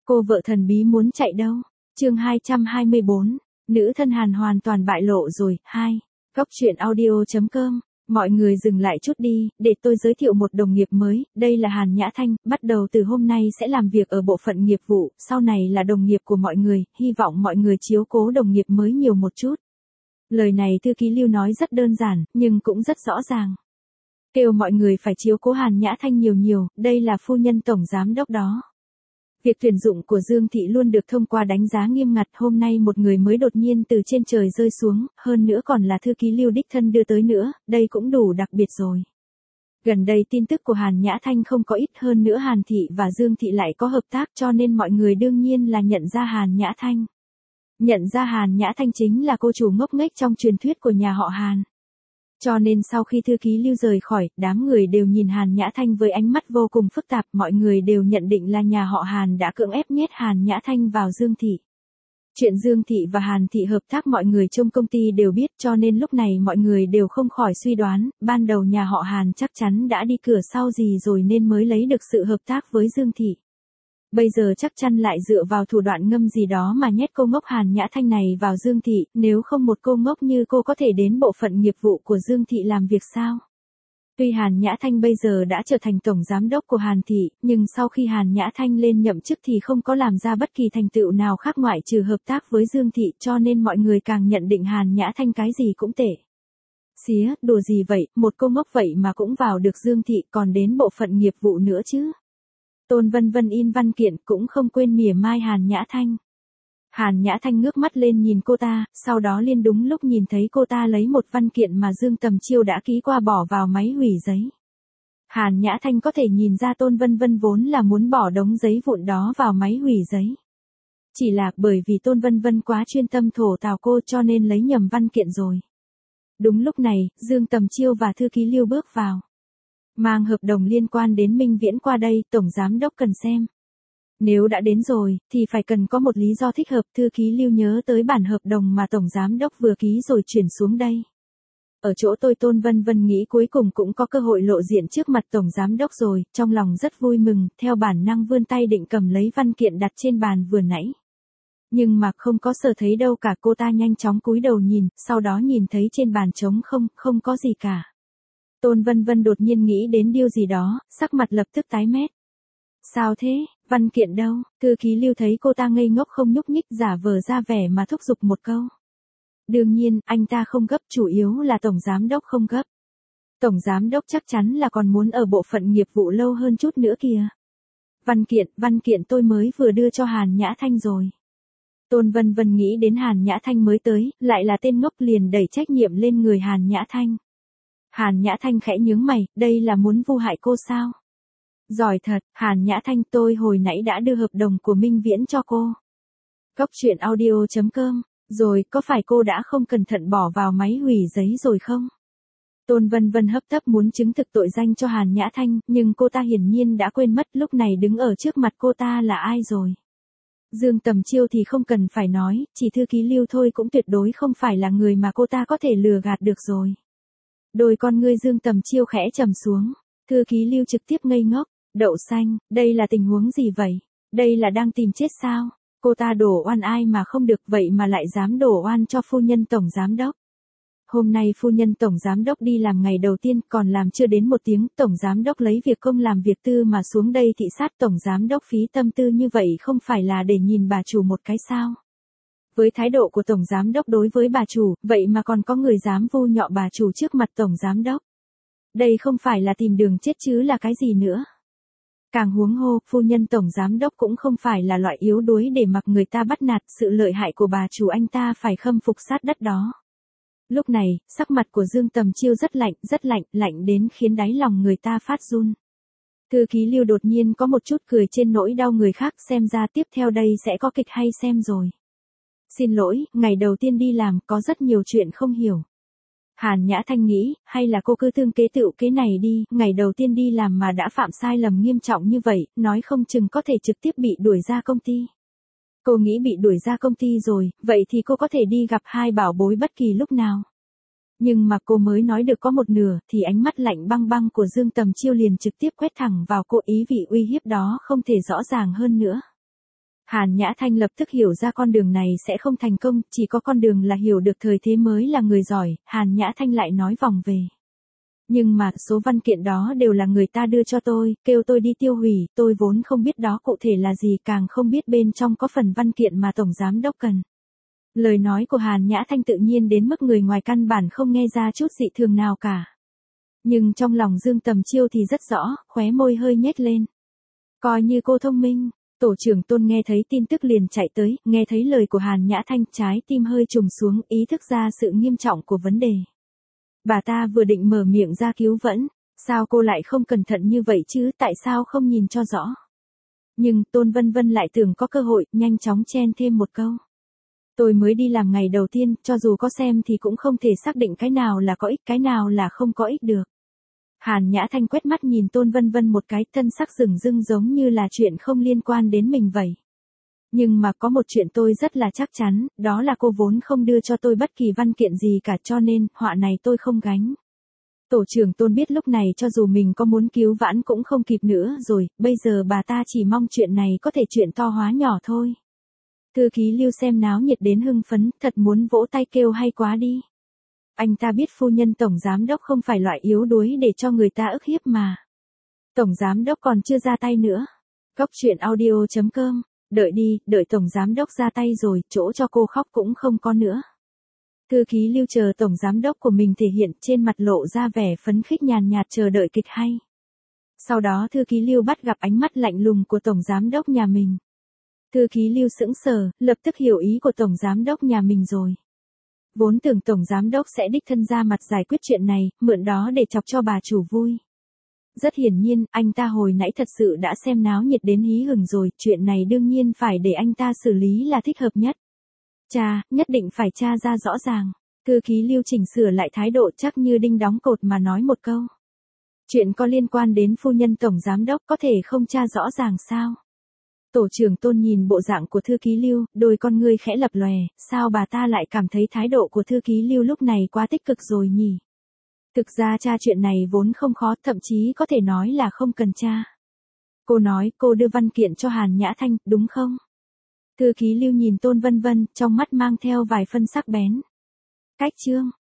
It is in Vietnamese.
Cô vợ thần bí muốn chạy đâu? Chương 224, nữ thân Hàn hoàn toàn bại lộ rồi. 2. Góc truyện audio.com. Mọi người dừng lại chút đi, để tôi giới thiệu một đồng nghiệp mới, đây là Hàn Nhã Thanh, bắt đầu từ hôm nay sẽ làm việc ở bộ phận nghiệp vụ, sau này là đồng nghiệp của mọi người, hy vọng mọi người chiếu cố đồng nghiệp mới nhiều một chút. Lời này thư ký Lưu nói rất đơn giản, nhưng cũng rất rõ ràng. Kêu mọi người phải chiếu cố Hàn Nhã Thanh nhiều nhiều, đây là phu nhân tổng giám đốc đó. Việc tuyển dụng của Dương Thị luôn được thông qua đánh giá nghiêm ngặt, hôm nay một người mới đột nhiên từ trên trời rơi xuống, hơn nữa còn là thư ký Lưu đích thân đưa tới nữa, đây cũng đủ đặc biệt rồi. Gần đây tin tức của Hàn Nhã Thanh không có ít, hơn nữa Hàn Thị và Dương Thị lại có hợp tác, cho nên mọi người đương nhiên là nhận ra Hàn Nhã Thanh. Nhận ra Hàn Nhã Thanh chính là cô chủ ngốc nghếch trong truyền thuyết của nhà họ Hàn. Cho nên sau khi thư ký Lưu rời khỏi, đám người đều nhìn Hàn Nhã Thanh với ánh mắt vô cùng phức tạp, mọi người đều nhận định là nhà họ Hàn đã cưỡng ép nhét Hàn Nhã Thanh vào Dương Thị. Chuyện Dương Thị và Hàn Thị hợp tác mọi người trong công ty đều biết, cho nên lúc này mọi người đều không khỏi suy đoán, ban đầu nhà họ Hàn chắc chắn đã đi cửa sau gì rồi nên mới lấy được sự hợp tác với Dương Thị. Bây giờ chắc chắn lại dựa vào thủ đoạn ngâm gì đó mà nhét cô ngốc Hàn Nhã Thanh này vào Dương Thị, nếu không một cô ngốc như cô có thể đến bộ phận nghiệp vụ của Dương Thị làm việc sao? Tuy Hàn Nhã Thanh bây giờ đã trở thành tổng giám đốc của Hàn Thị, nhưng sau khi Hàn Nhã Thanh lên nhậm chức thì không có làm ra bất kỳ thành tựu nào khác ngoại trừ hợp tác với Dương Thị, cho nên mọi người càng nhận định Hàn Nhã Thanh cái gì cũng tệ. Xía, đùa gì vậy, một cô ngốc vậy mà cũng vào được Dương Thị, còn đến bộ phận nghiệp vụ nữa chứ? Tôn Vân Vân in văn kiện cũng không quên mỉa mai Hàn Nhã Thanh. Hàn Nhã Thanh ngước mắt lên nhìn cô ta, sau đó liền đúng lúc nhìn thấy cô ta lấy một văn kiện mà Dương Tầm Chiêu đã ký qua bỏ vào máy hủy giấy. Hàn Nhã Thanh có thể nhìn ra Tôn Vân Vân vốn là muốn bỏ đống giấy vụn đó vào máy hủy giấy. Chỉ là bởi vì Tôn Vân Vân quá chuyên tâm thổ tào cô cho nên lấy nhầm văn kiện rồi. Đúng lúc này, Dương Tầm Chiêu và thư ký Lưu bước vào. Mang hợp đồng liên quan đến Minh Viễn qua đây, tổng giám đốc cần xem. Nếu đã đến rồi, thì phải cần có một lý do thích hợp, thư ký Lưu nhớ tới bản hợp đồng mà tổng giám đốc vừa ký rồi chuyển xuống đây. Ở chỗ tôi Tôn Vân Vân nghĩ cuối cùng cũng có cơ hội lộ diện trước mặt tổng giám đốc rồi, trong lòng rất vui mừng, theo bản năng vươn tay định cầm lấy văn kiện đặt trên bàn vừa nãy. Nhưng mà không có sờ thấy đâu cả, cô ta nhanh chóng cúi đầu nhìn, sau đó nhìn thấy trên bàn trống không, không có gì cả. Tôn Vân Vân đột nhiên nghĩ đến điều gì đó, sắc mặt lập tức tái mét. Sao thế, văn kiện đâu? Thư ký Lưu thấy cô ta ngây ngốc không nhúc nhích, giả vờ ra vẻ mà thúc giục một câu. Đương nhiên, anh ta không gấp, chủ yếu là tổng giám đốc không gấp. Tổng giám đốc chắc chắn là còn muốn ở bộ phận nghiệp vụ lâu hơn chút nữa kìa. Văn kiện tôi mới vừa đưa cho Hàn Nhã Thanh rồi. Tôn Vân Vân nghĩ đến Hàn Nhã Thanh mới tới, lại là tên ngốc liền đẩy trách nhiệm lên người Hàn Nhã Thanh. Hàn Nhã Thanh khẽ nhướng mày, đây là muốn vu hại cô sao? Giỏi thật, Hàn Nhã Thanh, tôi hồi nãy đã đưa hợp đồng của Minh Viễn cho cô. Góc truyện audio.com, rồi có phải cô đã không cẩn thận bỏ vào máy hủy giấy rồi không? Tôn Vân Vân hấp tấp muốn chứng thực tội danh cho Hàn Nhã Thanh, nhưng cô ta hiển nhiên đã quên mất lúc này đứng ở trước mặt cô ta là ai rồi. Dương Tầm Chiêu thì không cần phải nói, chỉ thư ký Lưu thôi cũng tuyệt đối không phải là người mà cô ta có thể lừa gạt được rồi. Đôi con ngươi Dương Tầm Chiêu khẽ trầm xuống, thư ký Lưu trực tiếp ngây ngốc, đậu xanh, đây là tình huống gì vậy? Đây là đang tìm chết sao? Cô ta đổ oan ai mà không được vậy mà lại dám đổ oan cho phu nhân tổng giám đốc. Hôm nay phu nhân tổng giám đốc đi làm ngày đầu tiên còn làm chưa đến một tiếng, tổng giám đốc lấy việc công làm việc tư mà xuống đây thị sát, tổng giám đốc phí tâm tư như vậy không phải là để nhìn bà chủ một cái sao? Với thái độ của tổng giám đốc đối với bà chủ, vậy mà còn có người dám vu nhọ bà chủ trước mặt tổng giám đốc. Đây không phải là tìm đường chết chứ là cái gì nữa. Càng huống hồ, phu nhân tổng giám đốc cũng không phải là loại yếu đuối để mặc người ta bắt nạt, sự lợi hại của bà chủ anh ta phải khâm phục sát đất đó. Lúc này, sắc mặt của Dương Tầm Chiêu rất lạnh, lạnh đến khiến đáy lòng người ta phát run. Thư ký Lưu đột nhiên có một chút cười trên nỗi đau người khác, xem ra tiếp theo đây sẽ có kịch hay xem rồi. Xin lỗi, ngày đầu tiên đi làm có rất nhiều chuyện không hiểu. Hàn Nhã Thanh nghĩ, hay là cô cứ tương kế tựu kế này đi, ngày đầu tiên đi làm mà đã phạm sai lầm nghiêm trọng như vậy, nói không chừng có thể trực tiếp bị đuổi ra công ty. Cô nghĩ bị đuổi ra công ty rồi, vậy thì cô có thể đi gặp hai bảo bối bất kỳ lúc nào. Nhưng mà cô mới nói được có một nửa, thì ánh mắt lạnh băng băng của Dương Tầm Chiêu liền trực tiếp quét thẳng vào cô, ý vị uy hiếp đó không thể rõ ràng hơn nữa. Hàn Nhã Thanh lập tức hiểu ra con đường này sẽ không thành công, chỉ có con đường là hiểu được thời thế mới là người giỏi, Hàn Nhã Thanh lại nói vòng về. Nhưng mà số văn kiện đó đều là người ta đưa cho tôi, kêu tôi đi tiêu hủy, tôi vốn không biết đó cụ thể là gì, càng không biết bên trong có phần văn kiện mà Tổng Giám Đốc cần. Lời nói của Hàn Nhã Thanh tự nhiên đến mức người ngoài căn bản không nghe ra chút dị thường nào cả. Nhưng trong lòng Dương Tầm Chiêu thì rất rõ, khóe môi hơi nhếch lên. Coi như cô thông minh. Tổ trưởng Tôn nghe thấy tin tức liền chạy tới, nghe thấy lời của Hàn Nhã Thanh, trái tim hơi trùng xuống, ý thức ra sự nghiêm trọng của vấn đề. Bà ta vừa định mở miệng ra cứu vẫn, sao cô lại không cẩn thận như vậy chứ, tại sao không nhìn cho rõ. Nhưng Tôn Vân Vân lại tưởng có cơ hội, nhanh chóng chen thêm một câu. Tôi mới đi làm ngày đầu tiên, cho dù có xem thì cũng không thể xác định cái nào là có ích, cái nào là không có ích được. Hàn Nhã Thanh quét mắt nhìn Tôn Vân Vân một cái, thân sắc rừng rưng giống như là chuyện không liên quan đến mình vậy. Nhưng mà có một chuyện tôi rất là chắc chắn, đó là cô vốn không đưa cho tôi bất kỳ văn kiện gì cả, cho nên, họa này tôi không gánh. Tổ trưởng Tôn biết lúc này cho dù mình có muốn cứu vãn cũng không kịp nữa rồi, bây giờ bà ta chỉ mong chuyện này có thể chuyện to hóa nhỏ thôi. Thư ký Lưu xem náo nhiệt đến hưng phấn, thật muốn vỗ tay kêu hay quá đi. Anh ta biết phu nhân Tổng Giám Đốc không phải loại yếu đuối để cho người ta ức hiếp mà. Tổng Giám Đốc còn chưa ra tay nữa. Góc truyện audio.com, đợi đi, đợi Tổng Giám Đốc ra tay rồi, chỗ cho cô khóc cũng không có nữa. Thư ký Lưu chờ Tổng Giám Đốc của mình thể hiện, trên mặt lộ ra vẻ phấn khích nhàn nhạt chờ đợi kịch hay. Sau đó thư ký Lưu bắt gặp ánh mắt lạnh lùng của Tổng Giám Đốc nhà mình. Thư ký Lưu sững sờ, lập tức hiểu ý của Tổng Giám Đốc nhà mình rồi. Vốn tưởng Tổng Giám Đốc sẽ đích thân ra mặt giải quyết chuyện này, mượn đó để chọc cho bà chủ vui. Rất hiển nhiên, anh ta hồi nãy thật sự đã xem náo nhiệt đến hí hửng rồi, chuyện này đương nhiên phải để anh ta xử lý là thích hợp nhất. Cha, nhất định phải tra ra rõ ràng. Thư ký Lưu chỉnh sửa lại thái độ chắc như đinh đóng cột mà nói một câu. Chuyện có liên quan đến phu nhân Tổng Giám Đốc có thể không tra rõ ràng sao? Tổ trưởng Tôn nhìn bộ dạng của thư ký Lưu, đôi con ngươi khẽ lập lòe, sao bà ta lại cảm thấy thái độ của thư ký Lưu lúc này quá tích cực rồi nhỉ? Thực ra tra chuyện này vốn không khó, thậm chí có thể nói là không cần tra. Cô nói cô đưa văn kiện cho Hàn Nhã Thanh, đúng không? Thư ký Lưu nhìn Tôn Vân Vân, trong mắt mang theo vài phân sắc bén. Cách chương